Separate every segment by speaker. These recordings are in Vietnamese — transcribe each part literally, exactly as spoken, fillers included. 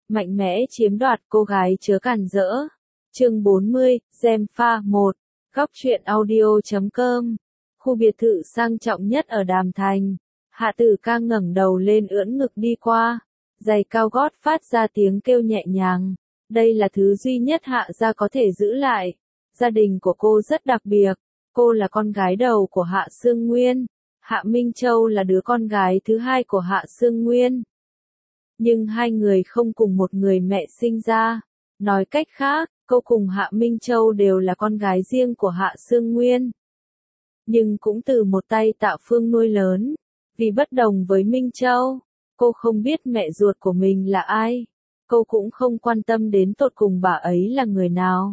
Speaker 1: mạnh mẽ chiếm đoạt cô gái chớ cản rỡ. Chương bốn mươi, Gem pha một, góc truyện audio chấm com. Khu biệt thự sang trọng nhất ở Đàm Thành. Hạ Tử Ca ngẩng đầu lên ưỡn ngực đi qua, giày cao gót phát ra tiếng kêu nhẹ nhàng. Đây là thứ duy nhất Hạ gia có thể giữ lại. Gia đình của cô rất đặc biệt. Cô là con gái đầu của Hạ Sương Nguyên. Hạ Minh Châu là đứa con gái thứ hai của Hạ Sương Nguyên. Nhưng hai người không cùng một người mẹ sinh ra. Nói cách khác, cô cùng Hạ Minh Châu đều là con gái riêng của Hạ Sương Nguyên. Nhưng cũng từ một tay Tạ Phương nuôi lớn. Vì bất đồng với Minh Châu, cô không biết mẹ ruột của mình là ai. Cô cũng không quan tâm đến tột cùng bà ấy là người nào.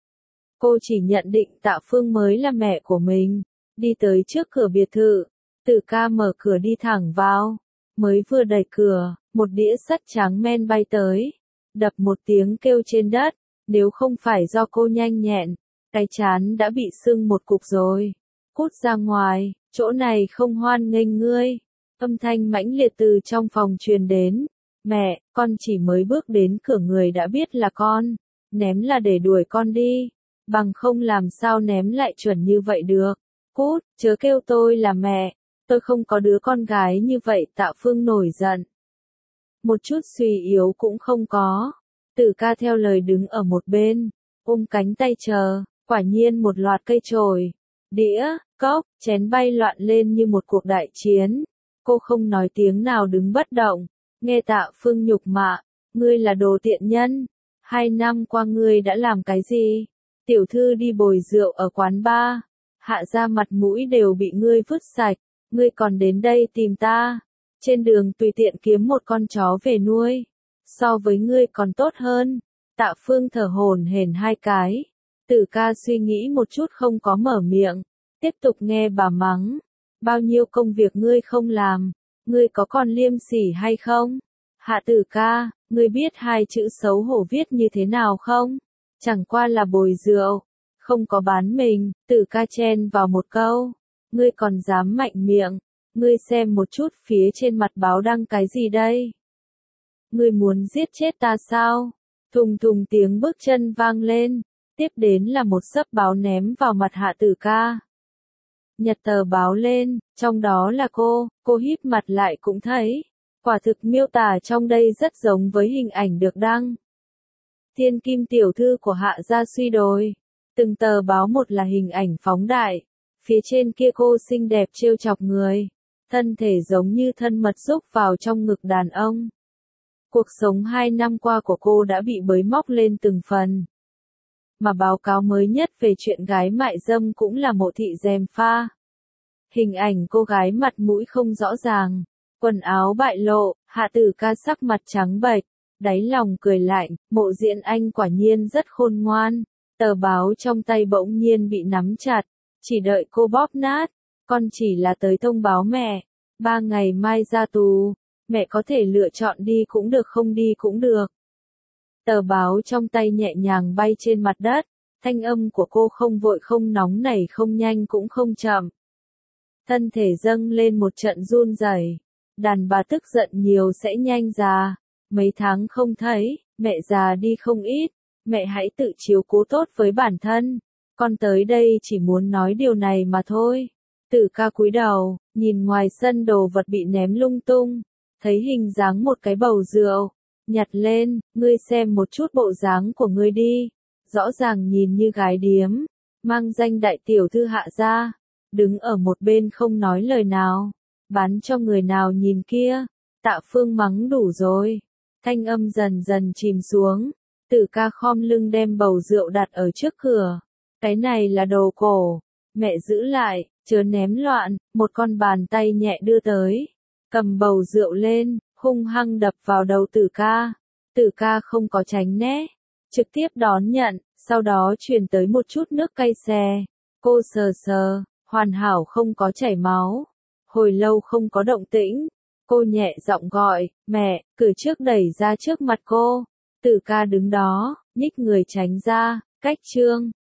Speaker 1: Cô chỉ nhận định Tạ Phương mới là mẹ của mình. Đi tới trước cửa biệt thự, Tử Ca mở cửa đi thẳng vào. Mới vừa đẩy cửa, một đĩa sắt trắng men bay tới. Đập một tiếng kêu trên đất. Nếu không phải do cô nhanh nhẹn, cái trán đã bị sưng một cục rồi. Cút ra ngoài, chỗ này không hoan nghênh ngươi. Âm thanh mãnh liệt từ trong phòng truyền đến. Mẹ, con chỉ mới bước đến cửa người đã biết là con. Ném là để đuổi con đi. Bằng không làm sao ném lại chuẩn như vậy được. Cút, chớ kêu tôi là mẹ. Tôi không có đứa con gái như vậy. Tạ Phương nổi giận. Một chút suy yếu cũng không có. Tử Ca theo lời đứng ở một bên, ôm cánh tay chờ. Quả nhiên một loạt cây chổi, đĩa, cốc, chén bay loạn lên như một cuộc đại chiến. Cô không nói tiếng nào đứng bất động. Nghe Tạ Phương nhục mạ, ngươi là đồ tiện nhân. Hai năm qua ngươi đã làm cái gì? Tiểu thư đi bồi rượu ở quán bar. Hạ ra mặt mũi đều bị ngươi vứt sạch. Ngươi còn đến đây tìm ta. Trên đường tùy tiện kiếm một con chó về nuôi. So với ngươi còn tốt hơn. Tạ Phương thở hổn hển hai cái. Tử Ca suy nghĩ một chút không có mở miệng. Tiếp tục nghe bà mắng. Bao nhiêu công việc ngươi không làm. Ngươi có còn liêm sỉ hay không? Hạ Tử Ca, ngươi biết hai chữ xấu hổ viết như thế nào không? Chẳng qua là bồi rượu. Không có bán mình. Tử Ca chen vào một câu. Ngươi còn dám mạnh miệng. Ngươi xem một chút phía trên mặt báo đăng cái gì đây? Ngươi muốn giết chết ta sao? Thùng thùng tiếng bước chân vang lên. Tiếp đến là một xấp báo ném vào mặt Hạ Tử Ca. Nhặt tờ báo lên, trong đó là cô, cô híp mặt lại cũng thấy. Quả thực miêu tả trong đây rất giống với hình ảnh được đăng. Thiên kim tiểu thư của Hạ gia suy đồi. Từng tờ báo một là hình ảnh phóng đại. Phía trên kia cô xinh đẹp trêu chọc người. Thân thể giống như thân mật rúc vào trong ngực đàn ông. Cuộc sống hai năm qua của cô đã bị bới móc lên từng phần. Mà báo cáo mới nhất về chuyện gái mại dâm cũng là Mộ thị Gem pha. Hình ảnh cô gái mặt mũi không rõ ràng, quần áo bại lộ, Hạ Tử Ca sắc mặt trắng bệch, đáy lòng cười lạnh, Mộ Diễn Anh quả nhiên rất khôn ngoan. Tờ báo trong tay bỗng nhiên bị nắm chặt, chỉ đợi cô bóp nát. Con chỉ là tới thông báo mẹ, ba ngày mai ra tù. Mẹ có thể lựa chọn đi cũng được không đi cũng được. Tờ báo trong tay nhẹ nhàng bay trên mặt đất. Thanh âm của cô không vội không nóng nảy không nhanh cũng không chậm. Thân thể dâng lên một trận run rẩy. Đàn bà tức giận nhiều sẽ nhanh già. Mấy tháng không thấy, mẹ già đi không ít. Mẹ hãy tự chiếu cố tốt với bản thân. Con tới đây chỉ muốn nói điều này mà thôi. Tử Ca cúi đầu, nhìn ngoài sân đồ vật bị ném lung tung. Thấy hình dáng một cái bầu rượu, nhặt lên, ngươi xem một chút bộ dáng của ngươi đi, rõ ràng nhìn như gái điếm, mang danh đại tiểu thư Hạ gia, đứng ở một bên không nói lời nào, bán cho người nào nhìn kia. Tạ Phương mắng đủ rồi, thanh âm dần dần chìm xuống. Tử Ca khom lưng đem bầu rượu đặt ở trước cửa. Cái này là đồ cổ, mẹ giữ lại, chớ ném loạn. Một con bàn tay nhẹ đưa tới, cầm bầu rượu lên, hung hăng đập vào đầu Tử Ca. Tử Ca không có tránh né, trực tiếp đón nhận, sau đó truyền tới một chút nước cay xè. Cô sờ sờ, hoàn hảo không có chảy máu. Hồi lâu không có động tĩnh, cô nhẹ giọng gọi, mẹ, cử trước đẩy ra trước mặt cô. Tử Ca đứng đó, nhích người tránh ra, cách trương.